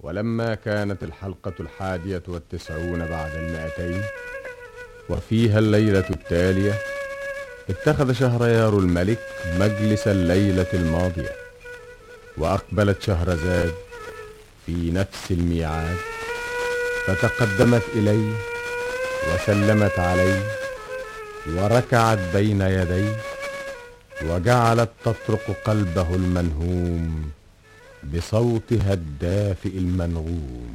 ولما كانت الحلقة 91 بعد 200 وفيها الليلة التالية، اتخذ شهريار الملك مجلس الليلة الماضية، وأقبلت شهرزاد في نفس الميعاد، فتقدمت إليه وسلمت عليه وركعت بين يديه، وجعلت تطرق قلبه المنهوم بصوتها الدافئ المنغوم.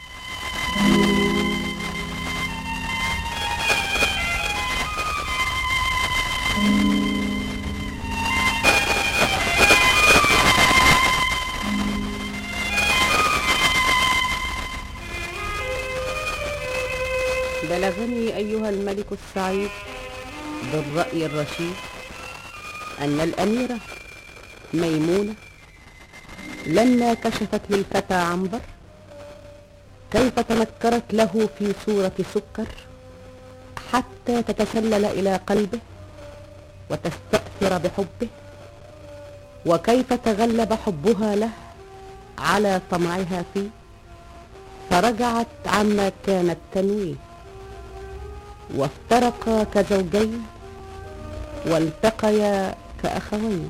بلغني أيها الملك السعيد بالرأي الرشيد أن الأميرة ميمونة لما كشفت للفتى عنبر كيف تنكرت له في صورة سكر حتى تتسلل إلى قلبه وتستأثر بحبه، وكيف تغلب حبها له على طمعها فيه، فرجعت عما كانت تنويه، وافترقا كزوجين والتقيا كأخوين.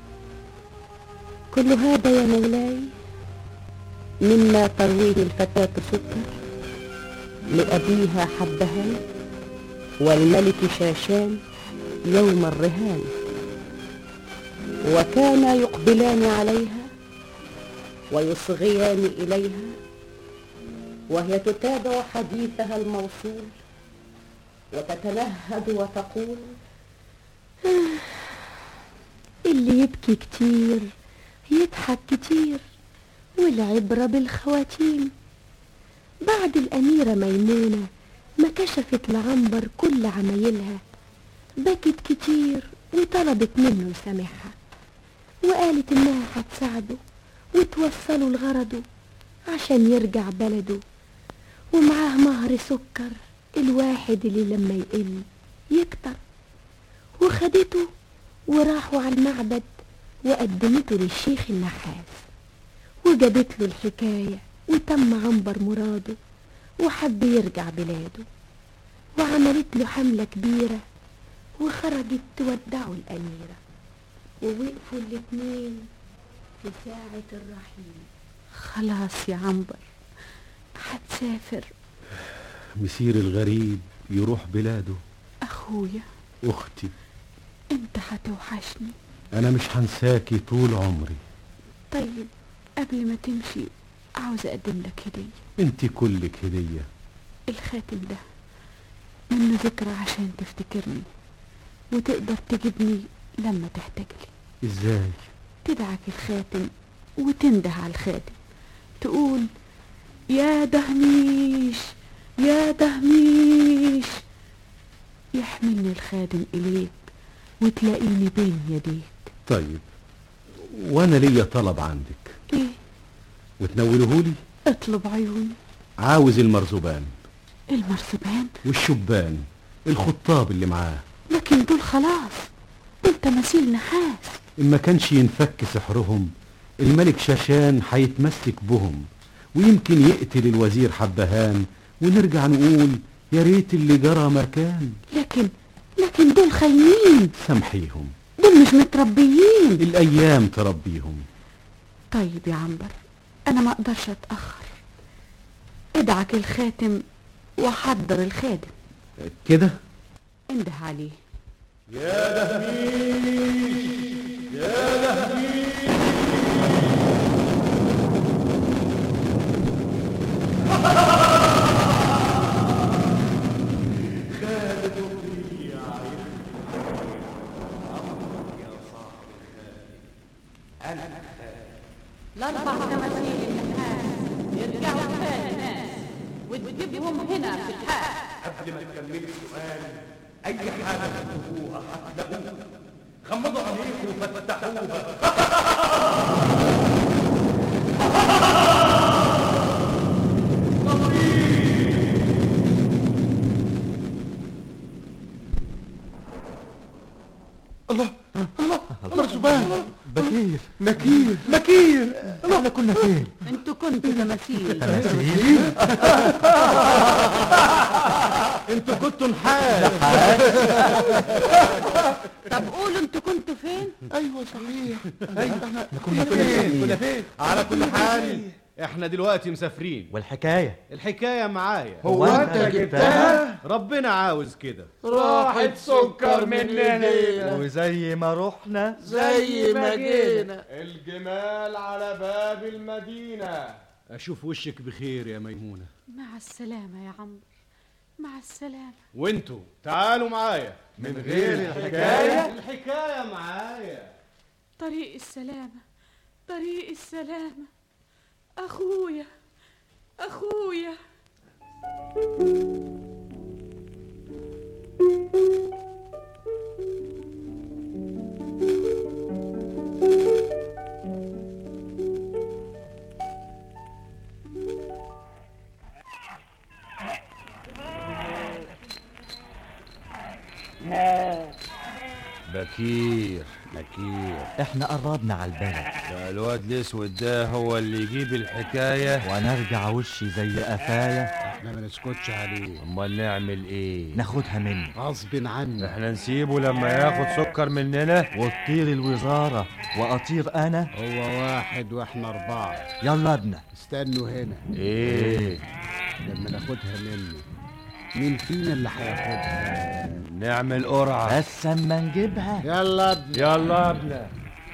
كل هذا يا مولاي مما ترويه الفتاة سكر لأبيها حبهان والملك شاشان يوم الرهان، وكانا يقبلان عليها ويصغيان إليها وهي تتابع حديثها الموصول وتتنهد وتقول: اللي يبكي كتير يضحك كتير، والعبرة بالخواتيم. بعد الأميرة ميمونة ما كشفت لعنبر كل عمايلها بكت كتير وطلبت منه يسامحها، وقالت إنها هتساعده وتوصله لغرضه عشان يرجع بلده، ومعاه مهر سكر الواحد اللي لما يقل يكتر. وخدته وراحوا على المعبد وقدمته للشيخ النحاس، وجابت له الحكاية وتم عنبر مراده وحب يرجع بلاده، وعملت له حملة كبيرة وخرجت تودعه الأميرة، ووقفوا الاتنين في ساعة الرحيل. خلاص يا عنبر هتسافر. مسير الغريب يروح بلاده. أخويا، أختي، انت هتوحشني. أنا مش هنساكي طول عمري. طيب قبل ما تمشي عاوز أقدم لك هدية. انت كلك هدية. الخاتم ده منه ذكرى عشان تفتكرني وتقدر تجيبني لما تحتاجلي. ازاي؟ تدعك الخاتم وتنده على الخاتم تقول: يا دهميش يا دهميش، يحملني الخادم إليك وتلاقيني بين يديك. طيب، وانا ليا طلب عندك. ايه؟ وتنولهولي؟ اطلب عيوني. عاوز المرزبان. المرزبان؟ والشبان الخطاب اللي معاه. لكن دول خلاص، دول تماثيل نحاس. إن ما كانش ينفك سحرهم الملك شاشان هيتمسك بهم، ويمكن يقتل الوزير حبهان، ونرجع نقول يا ريت اللي جرى مكان. لكن دول خاينين. سامحيهم، دول مش متربيين. الأيام تربيهم. طيب يا عنبر، أنا ما أقدرش أتأخر. ادعك الخاتم وحضر الخادم كده. انده عليه: يا دهميش يا دهميش. الأربع تماثيل النحاس يرجعوا تاني ناس وتجيبهم هنا في الحال. قبل ما تكملي السؤال، أي حاجة تكتبوها هتلاقوها. غمضوا عينيكم وفتحوها. الله الله، مرزبان، بكير، نكير. احنا كنا فين؟ انتوا كنتوا تماثيل. انتوا كنتوا نحاس. طب قولوا انتوا كنتوا فين؟ ايوه صحيح. كنا فين؟ على كل حال احنا دلوقتي مسافرين، والحكاية الحكاية معايا. هو انت جبتها؟ ربنا عاوز كده. راحت سكر مننا وزي ما رحنا زي ما جينا. الجمال على باب المدينة. اشوف وشك بخير يا ميمونة. مع السلامة يا عمرو، مع السلامة. وانتوا تعالوا معايا. من غير الحكاية الحكاية معايا. طريق السلامة، طريق السلامة. أخويا، أخويا. بكير احنا قربنا على البلد، ده الواد الاسود ده هو اللي يجيب الحكاية ونرجع وشي زي قفايا. احنا ما نسكتش عليه، امال نعمل ايه؟ ناخدها منه غصب عنه. احنا نسيبه لما ياخد سكر مننا؟ وتطير الوزارة واطير انا. هو واحد واحنا 4. يلا ابنا. استنوا هنا ايه لما ناخدها منه. مين فينا اللي هياخدها؟ نعمل قرعة بس اما نجيبها. يلا ابني. يلا ابنا.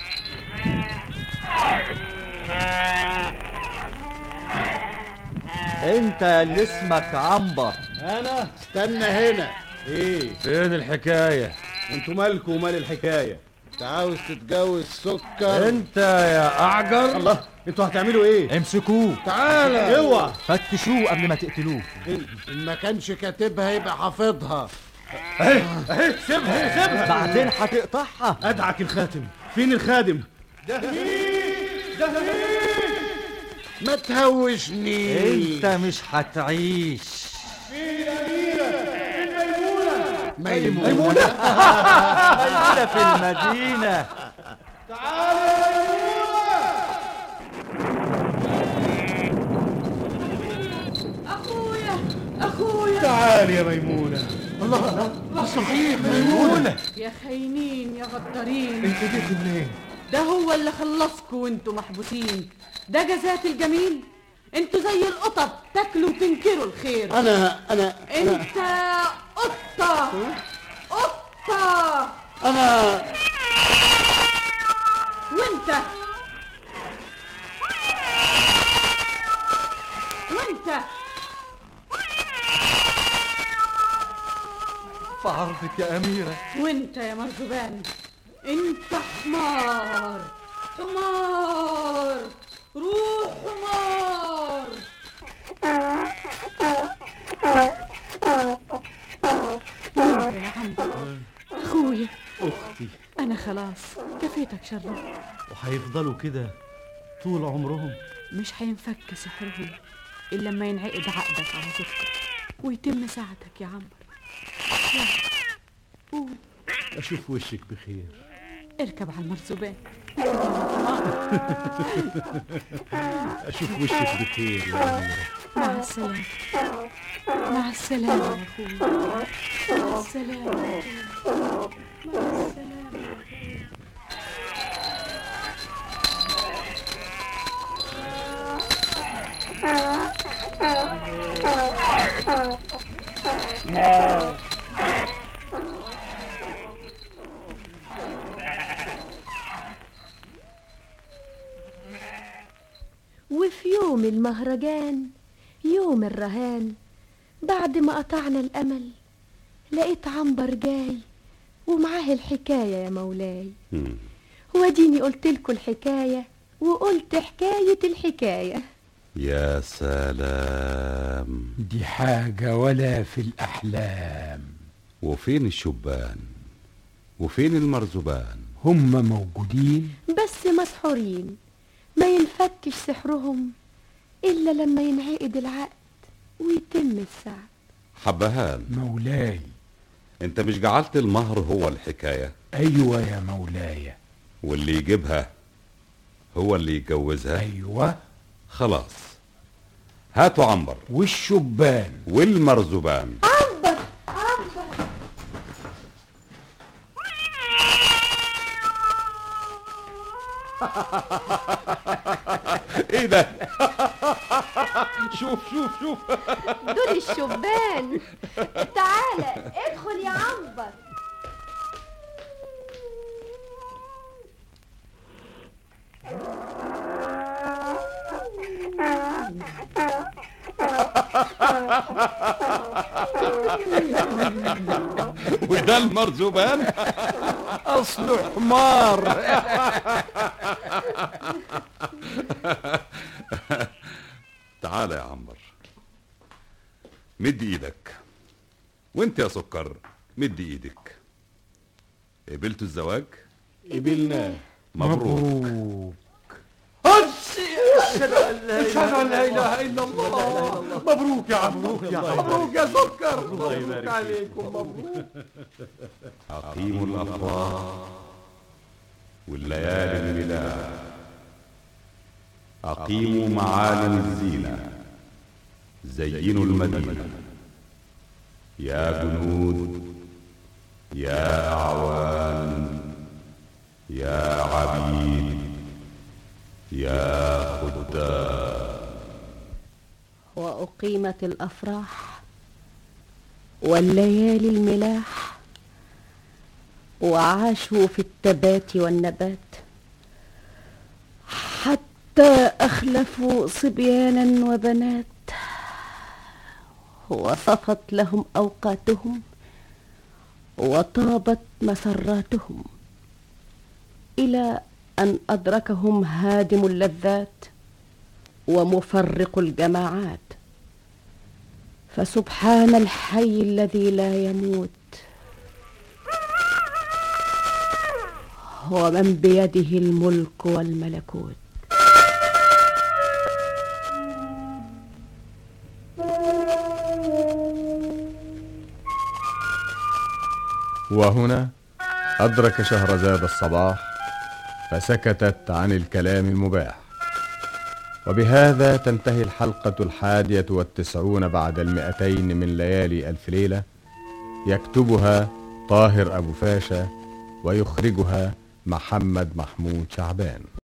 انت اللي اسمك عنبر. انا استنى هنا. ايه فين الحكاية؟ انتوا مالكوا ومال الحكاية؟ انت عاوز تتجوز سكر؟ انت يا اعجر. الله، انتوا هتعملوا ايه؟ امسكوه، تعالى اوعى. فتشوه قبل ما تقتلوه. ان ما كانش كاتبها يبقى حافظها. اهي سيبها. بعدين هتقطعها. ادعك الخاتم. فين الخادم؟ ما تهوشنيش. انت مش هتعيش. ميمونة. ميمونة في المدينة. أخويا، أخويا. تعال يا ميمونة. صحيح ميمونة. يا خاينين يا غدارين، انت جيت منين؟ ده هو اللي خلصكوا وانتوا محبوسين. ده جزات الجميل. انتوا زي القطط تاكلوا وتنكروا الخير. انا انت قطة قطة. انا وانت في عرضك يا أميرة. وانت يا مرزبان، انت حمار حمار، روح حمار. يا عمرو، أخويا، اختي. أنا خلاص كفيتك شرهم. وهيفضلوا كده طول عمرهم؟ مش هينفك سحرهم إلا لما ينعقد عقدك على سكر ويتم ساعتك يا عمرو. يلا قول. اشوف وشك بخير. اركب على المرزبان. اشوف وشك بخير يا أميرة. مع السلامة، مع السلامة يا أخوي. مع السلامة يا أخوي. مع السلامة. وفي يوم المهرجان، يوم الرهان، بعد ما قطعنا الأمل لقيت عنبر جاي ومعاه الحكاية يا مولاي. وديني قلتلكوا الحكاية وقلت حكاية الحكاية. يا سلام، دي حاجة ولا في الأحلام. وفين الشبان وفين المرزبان؟ هم موجودين بس مسحورين، ما ينفكش سحرهم إلا لما ينعقد العقد ويتم السعد. حبهان، مولاي. انت مش جعلت المهر هو الحكاية؟ أيوة يا مولاي. واللي يجيبها هو اللي يتجوزها؟ أيوة. خلاص، هاتوا عنبر والشبان والمرزبان. عنبر ايه ده؟ شوف شوف شوف، دول الشبان. تعالى ادخل يا عنبر. وده المرزبان. اصله حمار. تعال يا عنبر، مد ايدك. وانت يا سكر مد ايدك. قبلتوا الزواج؟ قبلناه. مبروك. اشهد ان لا اله الا الله. مبروك يا عم، مبروك يا سكر. مبروك عليكم، مبروك. أقيموا الأفراح والليالي الميلاد، أقيموا معالم الزينة، زينوا المدينة. يا جنود، يا أعوان، يا عبيد، يا خدام. وأقيمت الأفراح والليالي الملاح، وعاشوا في التبات والنبات، حتى أخلفوا صبيانا وبنات، وصفت لهم أوقاتهم وطابت مسراتهم، إلى أن أدركهم هادم اللذات ومفرق الجماعات. فسبحان الحي الذي لا يموت، ومن بيده الملك والملكوت. وهنا أدرك شهرزاد الصباح، فسكتت عن الكلام المباح. وبهذا تنتهي الحلقة 91 بعد 200 من ليالي ألف ليلة. يكتبها طاهر أبو فاشا، ويخرجها محمد محمود شعبان.